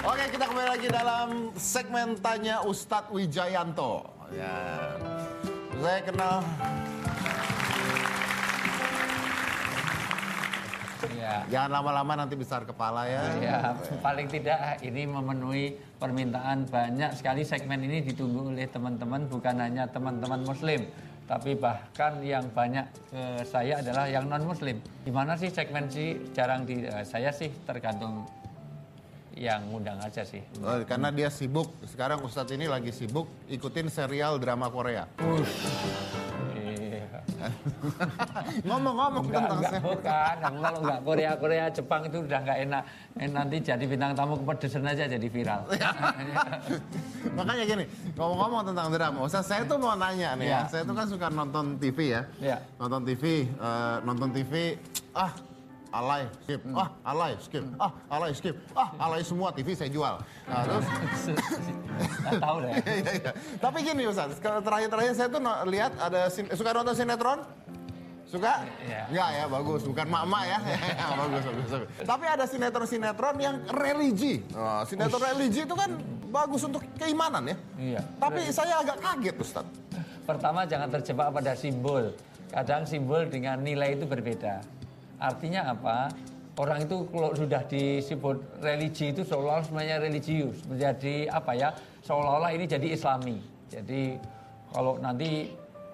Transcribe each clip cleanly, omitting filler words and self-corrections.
Oke, kita kembali lagi dalam segmen Tanya Ustadz Wijayanto. Ya, saya kenal. Ya. Jangan lama-lama nanti besar kepala ya. Ya, paling tidak ini memenuhi permintaan banyak sekali. Segmen ini ditunggu oleh teman-teman, bukan hanya teman-teman Muslim, tapi bahkan yang banyak ke saya adalah yang non-Muslim. Gimana sih segmen sih jarang di saya sih tergantung yang ngundang aja sih. Oh, karena dia sibuk. Sekarang Ustadz ini lagi sibuk ikutin serial drama Korea. Ngomong-ngomong tentang bukan. Aku kalau nggak Korea, Jepang itu udah nggak enak. Nanti jadi bintang tamu kepedesan aja jadi viral. Makanya gini, ngomong-ngomong tentang drama, Ustaz, saya tuh mau nanya nih ya. Saya tuh kan suka nonton TV ya. Nonton TV, alay, skip, alay, skip, alay, skip, alay semua TV saya jual. Nah, terus tahu deh. Iya. Tapi gini Ustaz, terakhir saya tuh lihat ada suka nonton sinetron? Suka? Iya. Enggak ya, bagus. Bukan mak-mak ya. bagus. Tapi ada sinetron-sinetron yang religi. Sinetron religi itu kan bagus untuk keimanan ya. Iya. Tapi saya agak kaget Ustaz. Pertama jangan terjebak pada simbol. Kadang simbol dengan nilai itu berbeda. Artinya apa? Orang itu kalau sudah disebut religi itu seolah-olah semuanya religius. Menjadi apa ya? Seolah-olah ini jadi islami. Jadi kalau nanti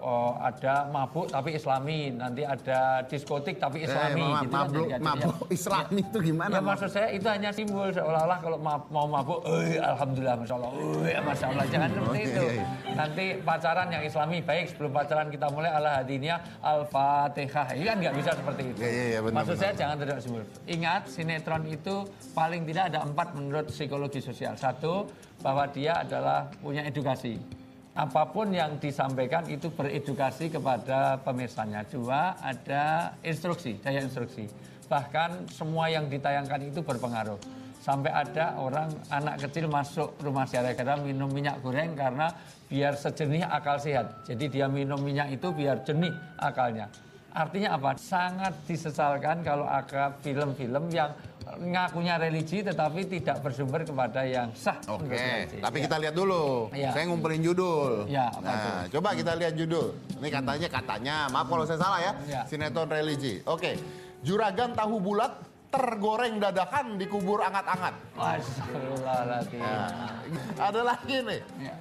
ada mabuk tapi islami, nanti ada diskotik tapi islami. Gitu mabuk islami itu gimana? Ya maksud saya itu hanya simbol. Seolah-olah kalau mau mabuk, alhamdulillah, masya Allah, masya Allah. Jangan seperti itu. Nanti pacaran yang islami, baik sebelum pacaran kita mulai ala hadiniyah al-fatihah. Ini kan nggak bisa seperti itu. Maksud saya jangan terjebak simbol. Ingat, sinetron itu paling tidak ada 4 menurut psikologi sosial. 1, bahwa dia adalah punya edukasi. Apapun yang disampaikan itu beredukasi kepada pemirsanya. 2, ada instruksi, daya instruksi. Bahkan semua yang ditayangkan itu berpengaruh. Sampai ada anak kecil masuk rumah gara-gara minum minyak goreng karena biar sejernih akal sehat. Jadi dia minum minyak itu biar jernih akalnya. Artinya apa? Sangat disesalkan kalau ada film-film yang ngakunya religi tetapi tidak bersumber kepada yang sah. Oke, tapi kita lihat dulu. Saya ngumpulin judul. Nah, coba kita lihat judul. Ini katanya, maaf kalau saya salah ya. Sinetron religi. Oke, juragan tahu bulat tergoreng dadakan di kubur angat-angat. Astagfirullahaladzim. Ada lagi nih.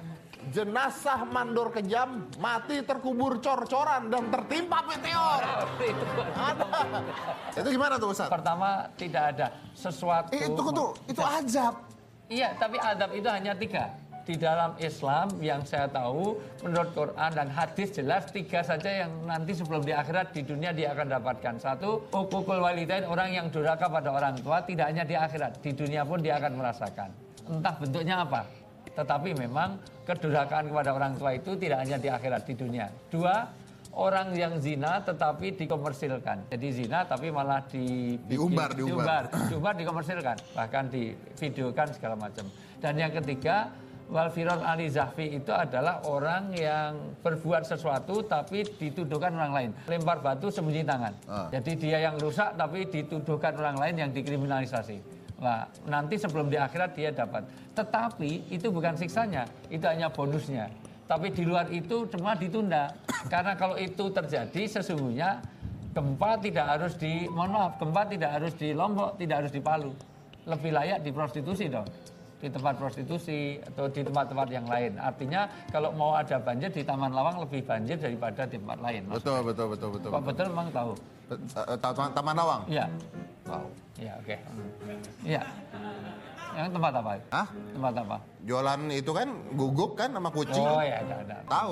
Jenazah mandor kejam mati terkubur cor-coran dan tertimpa meteor. Ada. Itu gimana tuh Ustaz? Pertama tidak ada sesuatu. Itu azab. Iya, tapi azab itu hanya 3. Di dalam Islam yang saya tahu menurut Quran dan hadis jelas 3 saja yang nanti sebelum di akhirat di dunia dia akan dapatkan. 1, uququl walidain, orang yang durhaka pada orang tua, tidak hanya di akhirat, di dunia pun dia akan merasakan. Entah bentuknya apa. Tetapi memang kedurhakaan kepada orang tua itu tidak hanya di akhirat, di dunia. 2, orang yang zina tetapi dikomersilkan. Jadi zina tapi malah diumbar, dikomersilkan, bahkan divideokan segala macam. Dan yang ketiga, wal firor ali zahfi itu adalah orang yang berbuat sesuatu tapi dituduhkan orang lain. Lempar batu sembunyi tangan. Jadi dia yang rusak tapi dituduhkan orang lain yang dikriminalisasi. Nah, nanti sebelum di akhirat dia dapat. Tetapi itu bukan siksanya, itu hanya bonusnya. Tapi di luar itu cuma ditunda. Karena kalau itu terjadi sesungguhnya gempa tidak harus gempa tidak harus di Lombok, tidak harus di Palu. Lebih layak di prostitusi dong. Di tempat prostitusi atau di tempat-tempat yang lain. Artinya kalau mau ada banjir di Taman Lawang lebih banjir daripada di tempat lain. Betul. Kok betul memang tahu? Taman Lawang? Iya. Tahu. Iya, oke. Iya. Yang tempat apa? Hah? Tempat apa? Jualan itu kan guguk kan sama kucing. Oh ya, ada. Tahu.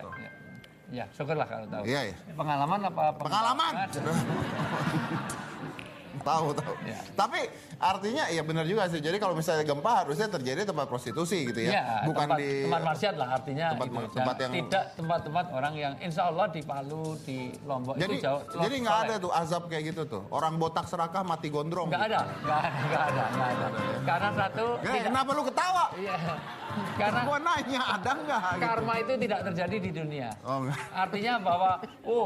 Ya, syukurlah kalau tahu. Iya. Pengalaman apa? Pengalaman. Tahu. Ya. Tapi artinya ya benar juga sih. Jadi kalau misalnya gempa harusnya terjadi tempat prostitusi gitu ya. Ya, bukan tempat maksiat lah artinya. Tempat yang tidak tempat-tempat orang yang insya Allah di Palu, di Lombok itu jauh. Jadi nggak ada tuh azab kayak gitu tuh. Orang botak serakah mati gondrong. Nggak ada. Karena satu. Kenapa lu ketawa? Iya. Karena gua nanya ada nggak? Karma itu tidak terjadi di dunia. Oh, artinya bahwa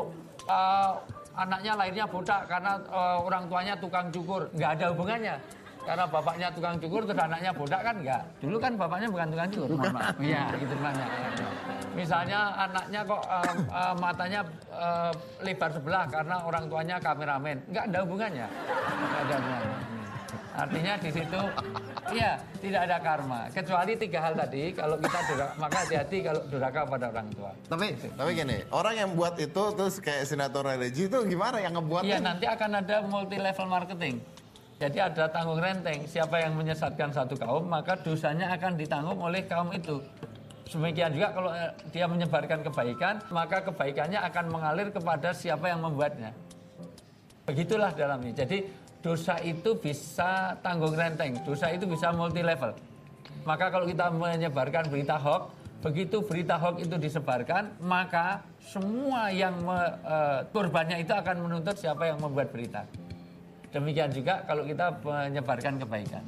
anaknya lahirnya botak karena orang tuanya tukang cukur, nggak ada hubungannya. karena bapaknya tukang cukur terus anaknya bodak kan enggak. Dulu kan bapaknya bukan tukang cukur, mohon maaf. Iya, gitu banyak. Misalnya anaknya kok matanya lebar sebelah karena orang tuanya kameramen. Enggak ada hubungannya. Enggak ada hubungannya. Artinya di situ, iya, tidak ada karma. Kecuali 3 hal tadi, kalau kita durhaka, maka hati-hati kalau durhaka pada orang tua. Tapi gini, orang yang buat itu terus kayak sinetron religi itu gimana yang ngebuat? Iya, nanti akan ada multi level marketing. Jadi ada tanggung renteng. Siapa yang menyesatkan satu kaum, maka dosanya akan ditanggung oleh kaum itu. Demikian juga kalau dia menyebarkan kebaikan, maka kebaikannya akan mengalir kepada siapa yang membuatnya. Begitulah dalam ini. Jadi dosa itu bisa tanggung renteng, dosa itu bisa multi level. Maka kalau kita menyebarkan berita hoax, begitu berita hoax itu disebarkan, maka semua yang korbannya itu akan menuntut siapa yang membuat berita. Demikian juga kalau kita menyebarkan kebaikan.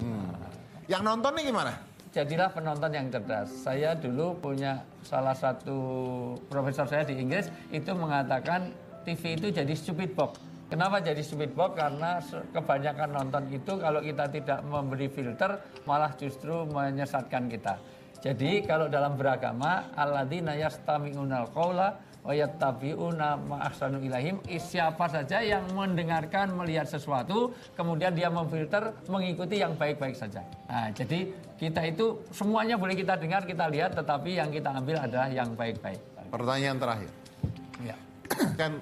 Yang nonton nih gimana? Jadilah penonton yang cerdas. Saya dulu punya salah satu profesor saya di Inggris itu mengatakan TV itu jadi stupid box. Kenapa jadi stupid box? Karena kebanyakan nonton itu kalau kita tidak memberi filter malah justru menyesatkan kita. Jadi kalau dalam beragama alladzina yastami'unal qaula wa yattabi'una ma ahsanu ilaihim, siapa saja yang mendengarkan melihat sesuatu kemudian dia memfilter mengikuti yang baik-baik saja. Nah, jadi kita itu semuanya boleh kita dengar, kita lihat, tetapi yang kita ambil adalah yang baik-baik. Pertanyaan terakhir. Ya. Kan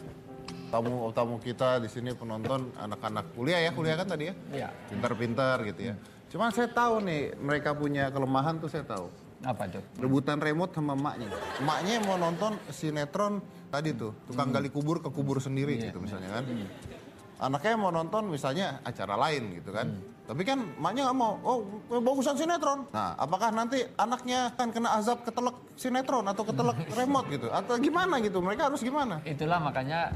tamu kita di sini penonton anak-anak kuliah kan tadi ya? Iya. Pintar-pintar gitu ya. Cuman saya tahu nih mereka punya kelemahan tuh saya tahu. Apa tuh? Rebutan remote sama emaknya. Emaknya mau nonton sinetron tadi tuh, tukang gali kubur ke kubur sendiri gitu misalnya kan. Anaknya mau nonton misalnya acara lain gitu kan. Tapi kan emaknya nggak mau, oh bagusan sinetron. Nah, apakah nanti anaknya kan kena azab ketelek sinetron atau ketelek remote gitu? Atau gimana gitu? Mereka harus gimana? Itulah makanya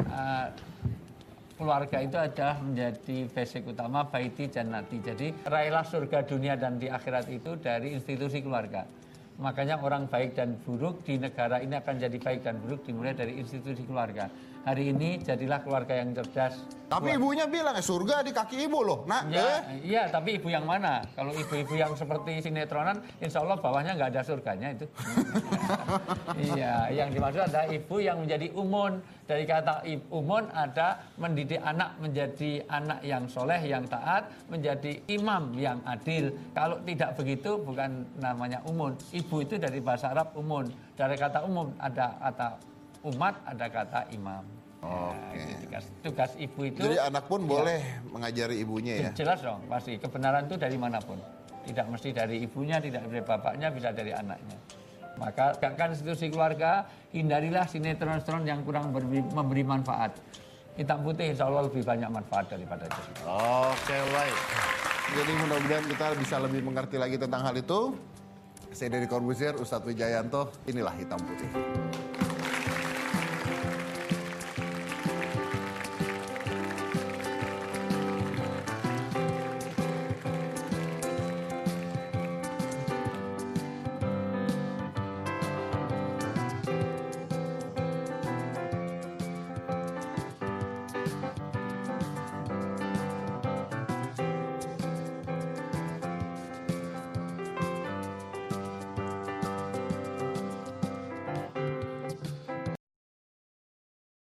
keluarga itu adalah menjadi basic utama baiti jannati. Jadi raihlah surga dunia dan di akhirat itu dari institusi keluarga. Makanya orang baik dan buruk di negara ini akan jadi baik dan buruk dimulai dari institusi keluarga. Hari ini jadilah keluarga yang cerdas. Tapi ibunya bilang surga di kaki ibu loh. Nah, iya, tapi ibu yang mana? Kalau ibu-ibu yang seperti sinetronan, insya Allah bawahnya nggak ada surganya itu. Iya, yang dimaksud adalah ibu yang menjadi umun. Dari kata umun ada mendidik anak menjadi anak yang soleh, yang taat, menjadi imam yang adil. Kalau tidak begitu bukan namanya umun. Ibu itu dari bahasa Arab umun. Dari kata umum ada kata umat, ada kata imam. Oke. Tugas ibu itu. Jadi anak pun boleh mengajari ibunya ya? Jelas dong, pasti. Kebenaran itu dari manapun. Tidak mesti dari ibunya, tidak dari bapaknya, bisa dari anaknya. Maka tegakkan institusi keluarga, hindarilah sinetron-sinetron yang kurang memberi manfaat. Hitam putih insya Allah lebih banyak manfaat daripada itu. Oke, baik. Jadi mudah-mudahan kita bisa lebih mengerti lagi tentang hal itu. Saya Deddy Corbuzier, Ustadz Wijayanto, inilah Hitam Putih.